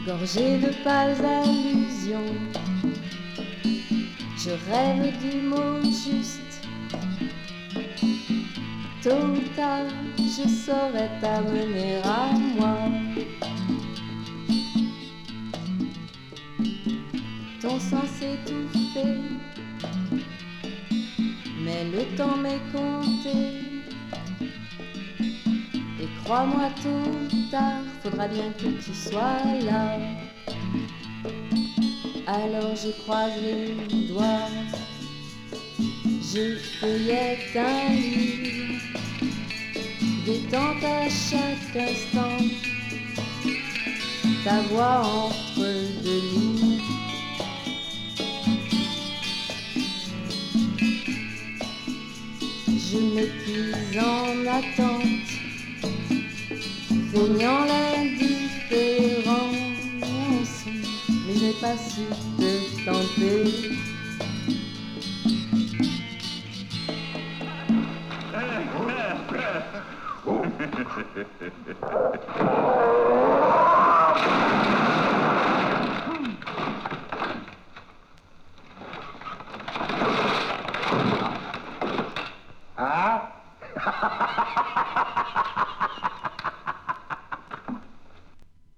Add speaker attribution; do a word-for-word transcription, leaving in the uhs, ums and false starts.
Speaker 1: gorgée de pâles allusions. Je rêve du mot juste. Tôt ou tard, je saurais t'amener à moi. Ton sens étouffé, mais le temps m'est compté. Et crois-moi, tôt ou tard, faudra bien que tu sois là. Alors je croise les doigts, je feuillette un livre, détente à chaque instant, ta voix entre deux lignes. Je m'épuise en attente, feignant l'indifférence, mais je n'ai pas su te tenter.